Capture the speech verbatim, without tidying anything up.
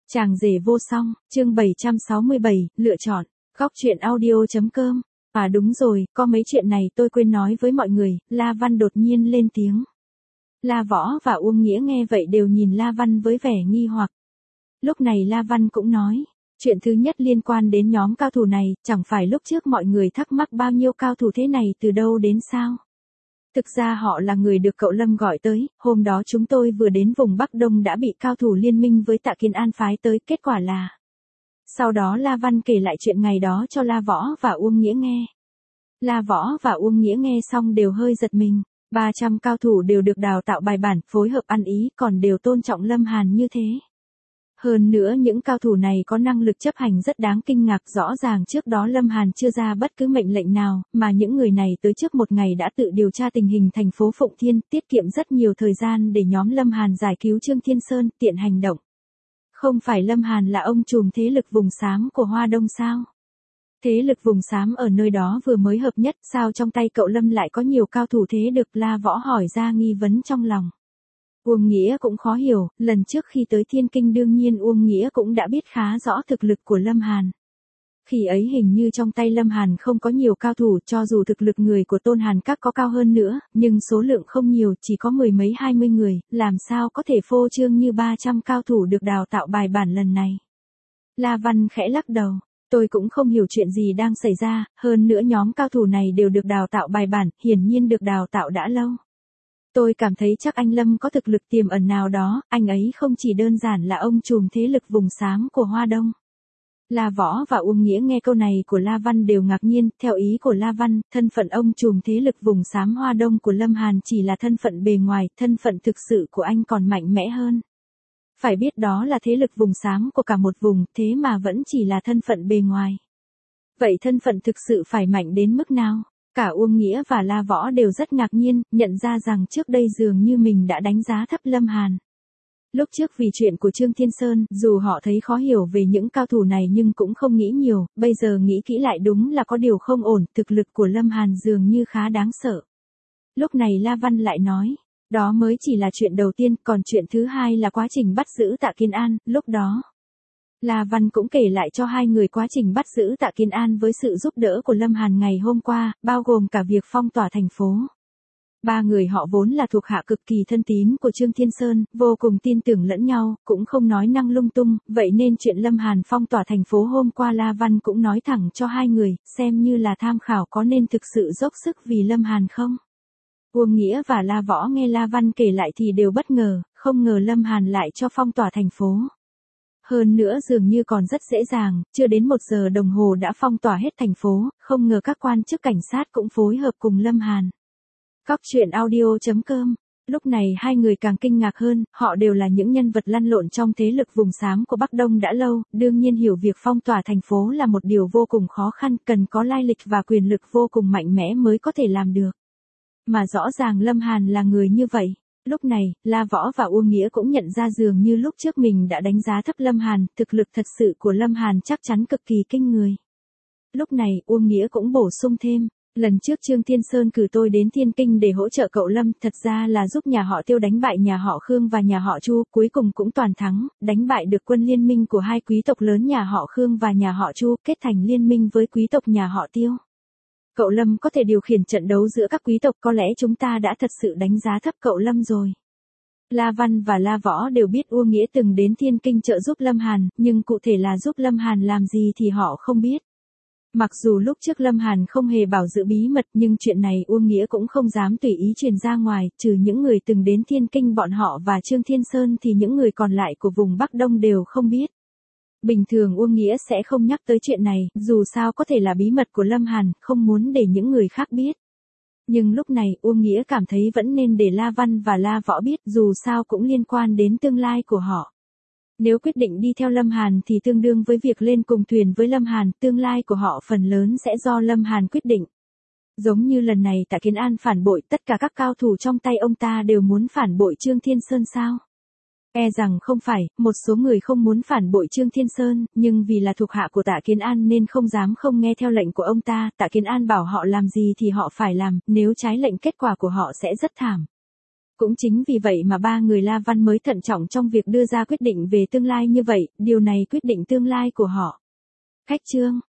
Chàng rể vô song, chương bảy trăm sáu mươi bảy, lựa chọn, góc truyện audio.com. À đúng rồi, có mấy chuyện này tôi quên nói với mọi người, La Văn đột nhiên lên tiếng. La Võ và Uông Nghĩa nghe vậy đều nhìn La Văn với vẻ nghi hoặc. Lúc này La Văn cũng nói, chuyện thứ nhất liên quan đến nhóm cao thủ này, chẳng phải lúc trước mọi người thắc mắc bao nhiêu cao thủ thế này từ đâu đến sao? Thực ra họ là người được cậu Lâm gọi tới, hôm đó chúng tôi vừa đến vùng Bắc Đông đã bị cao thủ liên minh với Tạ Kiến An phái tới, kết quả là... Sau đó La Văn kể lại chuyện ngày đó cho La Võ và Uông Nghĩa nghe. La Võ và Uông Nghĩa nghe xong đều hơi giật mình, ba trăm cao thủ đều được đào tạo bài bản, phối hợp ăn ý, còn đều tôn trọng Lâm Hàn như thế. Hơn nữa những cao thủ này có năng lực chấp hành rất đáng kinh ngạc, rõ ràng trước đó Lâm Hàn chưa ra bất cứ mệnh lệnh nào, mà những người này tới trước một ngày đã tự điều tra tình hình thành phố Phụng Thiên, tiết kiệm rất nhiều thời gian để nhóm Lâm Hàn giải cứu Trương Thiên Sơn, tiện hành động. Không phải Lâm Hàn là ông trùm thế lực vùng xám của Hoa Đông sao? Thế lực vùng xám ở nơi đó vừa mới hợp nhất, sao trong tay cậu Lâm lại có nhiều cao thủ thế được? La Võ hỏi ra nghi vấn trong lòng. Uông Nghĩa cũng khó hiểu, lần trước khi tới Thiên Kinh đương nhiên Uông Nghĩa cũng đã biết khá rõ thực lực của Lâm Hàn. Khi ấy hình như trong tay Lâm Hàn không có nhiều cao thủ, cho dù thực lực người của Tôn Hàn Các có cao hơn nữa, nhưng số lượng không nhiều, chỉ có mười mấy hai mươi người, làm sao có thể phô trương như ba trăm cao thủ được đào tạo bài bản lần này. La Văn khẽ lắc đầu, tôi cũng không hiểu chuyện gì đang xảy ra, hơn nữa nhóm cao thủ này đều được đào tạo bài bản, hiển nhiên được đào tạo đã lâu. Tôi cảm thấy chắc anh Lâm có thực lực tiềm ẩn nào đó, anh ấy không chỉ đơn giản là ông trùm thế lực vùng xám của Hoa Đông. La Võ và Uông Nghĩa nghe câu này của La Văn đều ngạc nhiên, theo ý của La Văn, thân phận ông trùm thế lực vùng xám Hoa Đông của Lâm Hàn chỉ là thân phận bề ngoài, thân phận thực sự của anh còn mạnh mẽ hơn. Phải biết đó là thế lực vùng xám của cả một vùng, thế mà vẫn chỉ là thân phận bề ngoài. Vậy thân phận thực sự phải mạnh đến mức nào? Cả Uông Nghĩa và La Võ đều rất ngạc nhiên, nhận ra rằng trước đây dường như mình đã đánh giá thấp Lâm Hàn. Lúc trước vì chuyện của Trương Thiên Sơn, dù họ thấy khó hiểu về những cao thủ này nhưng cũng không nghĩ nhiều, bây giờ nghĩ kỹ lại đúng là có điều không ổn, thực lực của Lâm Hàn dường như khá đáng sợ. Lúc này La Văn lại nói, đó mới chỉ là chuyện đầu tiên, còn chuyện thứ hai là quá trình bắt giữ Tạ Kiến An, lúc đó. La Văn cũng kể lại cho hai người quá trình bắt giữ Tạ Kiến An với sự giúp đỡ của Lâm Hàn ngày hôm qua, bao gồm cả việc phong tỏa thành phố. Ba người họ vốn là thuộc hạ cực kỳ thân tín của Trương Thiên Sơn, vô cùng tin tưởng lẫn nhau, cũng không nói năng lung tung, vậy nên chuyện Lâm Hàn phong tỏa thành phố hôm qua La Văn cũng nói thẳng cho hai người, xem như là tham khảo có nên thực sự dốc sức vì Lâm Hàn không. Uông Nghĩa và La Võ nghe La Văn kể lại thì đều bất ngờ, không ngờ Lâm Hàn lại cho phong tỏa thành phố. Hơn nữa dường như còn rất dễ dàng, chưa đến một giờ đồng hồ đã phong tỏa hết thành phố, không ngờ các quan chức cảnh sát cũng phối hợp cùng Lâm Hàn. Góc truyện audio.com. Lúc này hai người càng kinh ngạc hơn, họ đều là những nhân vật lăn lộn trong thế lực vùng xám của Bắc Đông đã lâu, đương nhiên hiểu việc phong tỏa thành phố là một điều vô cùng khó khăn, cần có lai lịch và quyền lực vô cùng mạnh mẽ mới có thể làm được. Mà rõ ràng Lâm Hàn là người như vậy. Lúc này, La Võ và Uông Nghĩa cũng nhận ra dường như lúc trước mình đã đánh giá thấp Lâm Hàn, thực lực thật sự của Lâm Hàn chắc chắn cực kỳ kinh người. Lúc này, Uông Nghĩa cũng bổ sung thêm, lần trước Trương Thiên Sơn cử tôi đến Thiên Kinh để hỗ trợ cậu Lâm, thật ra là giúp nhà họ Tiêu đánh bại nhà họ Khương và nhà họ Chu, cuối cùng cũng toàn thắng, đánh bại được quân liên minh của hai quý tộc lớn nhà họ Khương và nhà họ Chu, kết thành liên minh với quý tộc nhà họ Tiêu. Cậu Lâm có thể điều khiển trận đấu giữa các quý tộc, có lẽ chúng ta đã thật sự đánh giá thấp cậu Lâm rồi. La Văn và La Võ đều biết Uông Nghĩa từng đến Thiên Kinh trợ giúp Lâm Hàn, nhưng cụ thể là giúp Lâm Hàn làm gì thì họ không biết. Mặc dù lúc trước Lâm Hàn không hề bảo giữ bí mật nhưng chuyện này Uông Nghĩa cũng không dám tùy ý truyền ra ngoài, trừ những người từng đến Thiên Kinh bọn họ và Trương Thiên Sơn thì những người còn lại của vùng Bắc Đông đều không biết. Bình thường Uông Nghĩa sẽ không nhắc tới chuyện này, dù sao có thể là bí mật của Lâm Hàn, không muốn để những người khác biết. Nhưng lúc này Uông Nghĩa cảm thấy vẫn nên để La Văn và La Võ biết, dù sao cũng liên quan đến tương lai của họ. Nếu quyết định đi theo Lâm Hàn thì tương đương với việc lên cùng thuyền với Lâm Hàn, tương lai của họ phần lớn sẽ do Lâm Hàn quyết định. Giống như lần này Tạ Kiến An phản bội, tất cả các cao thủ trong tay ông ta đều muốn phản bội Trương Thiên Sơn sao? E rằng không phải, một số người không muốn phản bội Trương Thiên Sơn, nhưng vì là thuộc hạ của Tạ Kiến An nên không dám không nghe theo lệnh của ông ta, Tạ Kiến An bảo họ làm gì thì họ phải làm, nếu trái lệnh kết quả của họ sẽ rất thảm. Cũng chính vì vậy mà ba người La Văn mới thận trọng trong việc đưa ra quyết định về tương lai như vậy, điều này quyết định tương lai của họ. Khách chương